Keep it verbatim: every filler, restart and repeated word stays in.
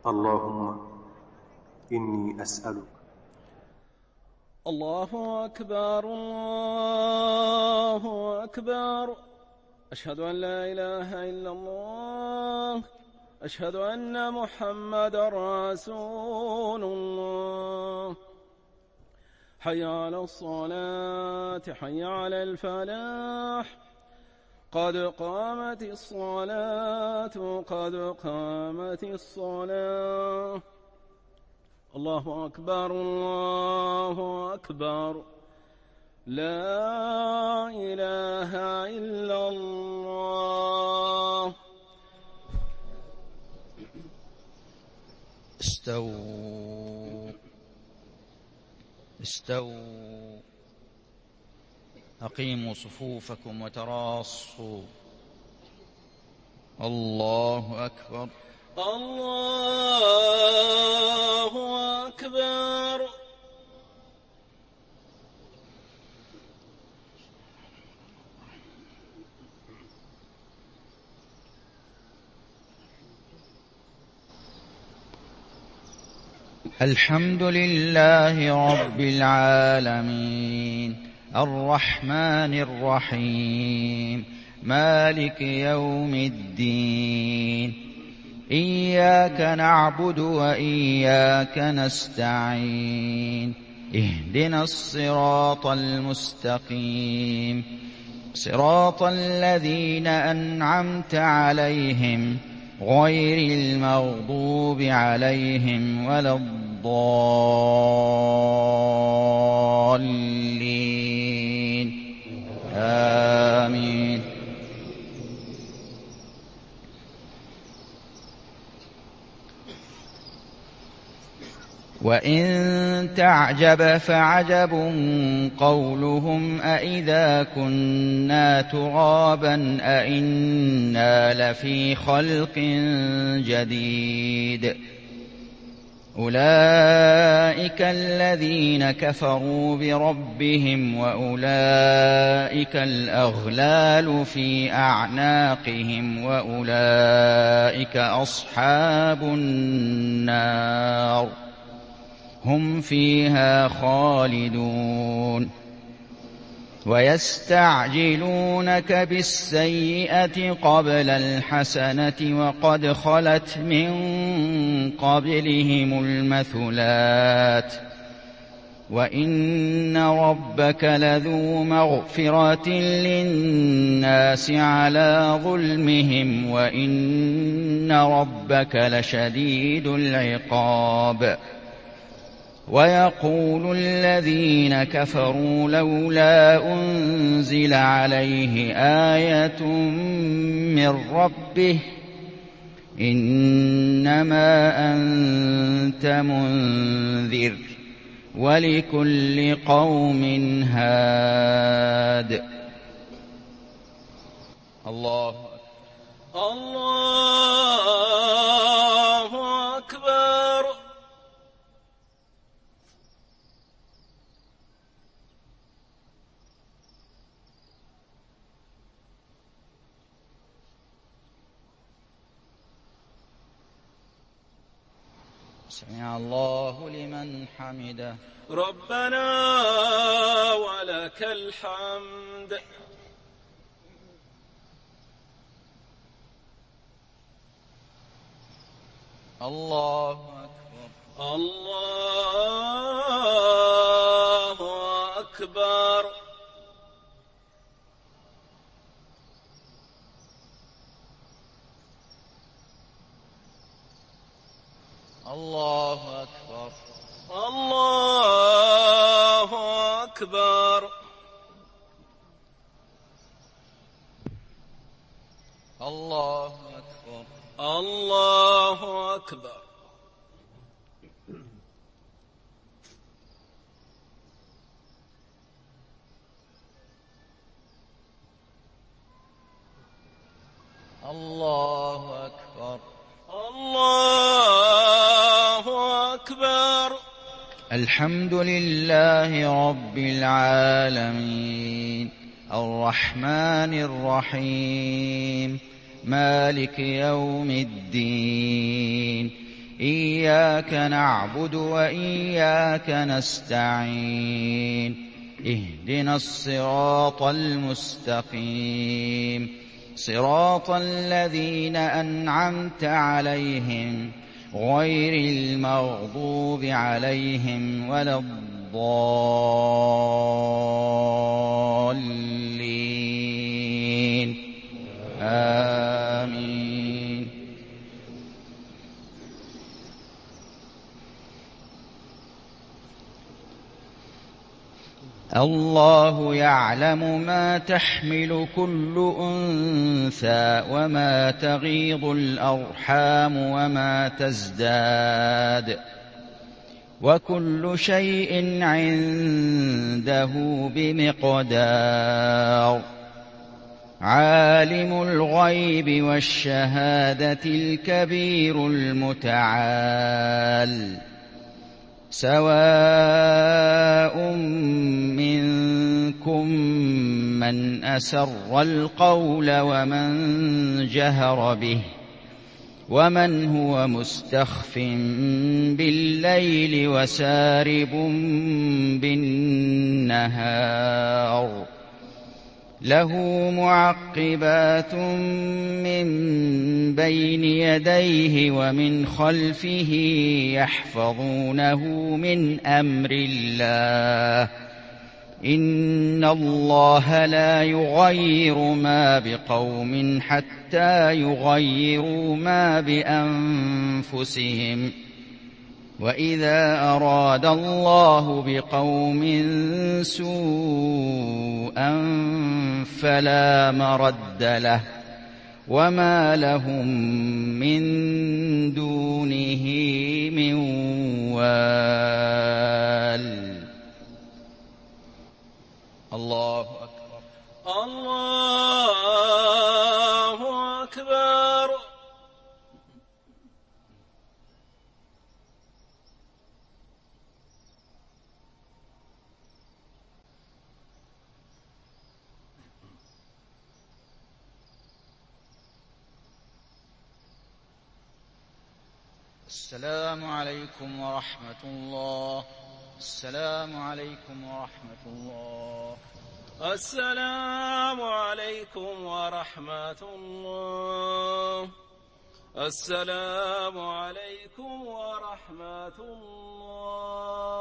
اللهم إني أسألك. الله أكبر الله أكبر. أشهد أن لا إله إلا الله. أشهد أن محمدا رسول الله. حي على الصلاة حي على الفلاح. قد قامت الصلاة قد قامت الصلاة. الله أكبر الله أكبر. لا إله إلا الله. استووا استووا أقيموا صفوفكم وتراصوا. الله أكبر الله أكبر. الحمد لله رب العالمين الرحمن الرحيم مالك يوم الدين. إياك نعبد وإياك نستعين. اهدنا الصراط المستقيم صراط الذين أنعمت عليهم غير المغضوب عليهم ولا الضالين. آمين. وإن تعجب فعجب قولهم أإذا كنا ترابا أإنا لفي خلق جديد. أولئك الذين كفروا بربهم وأولئك الأغلال في أعناقهم وأولئك أصحاب النار هم فيها خالدون. ويستعجلونك بالسيئة قبل الحسنة وقد خلت من قبلهم المثلات وإن ربك لذو مغفرة للناس على ظلمهم وإن ربك لشديد العقاب. ويقول الذين كفروا لولا أنزل عليه آية من ربه إنما أنت منذر ولكل قوم هاد. الله الله أكبر. سمع الله لمن حمده. ربنا ولك الحمد. الله أكبر الله أكبر. الله أكبر الله أكبر. الله أكبر الله أكبر. الله أكبر الله أكبر. الحمد لله رب العالمين الرحمن الرحيم مالك يوم الدين. إياك نعبد وإياك نستعين اهدنا الصراط المستقيم صراط الذين أنعمت عليهم غير المغضوب عليهم ولا الضالين آمين. الله يعلم ما تحمل كل أنثى وما تغيض الأرحام وما تزداد وكل شيء عنده بمقدار. عالم الغيب والشهادة الكبير المتعال سواء منكم من أسر القول ومن جهر به ومن هو مستخف بالليل وسارب بالنهار له معقبات من بين يديه ومن خلفه يحفظونه من أمر الله إن الله لا يغير ما بقوم حتى يغيروا ما بأنفسهم وإذا أراد الله بقوم سوءا فلا مرد له وما لهم من دونه من وال. الله أكبر. الله أكبر. السلام عليكم ورحمة الله. السلام عليكم ورحمة الله. السلام عليكم ورحمة الله. السلام عليكم ورحمة الله.